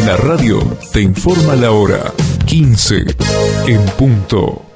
La radio te informa la hora 15 en punto.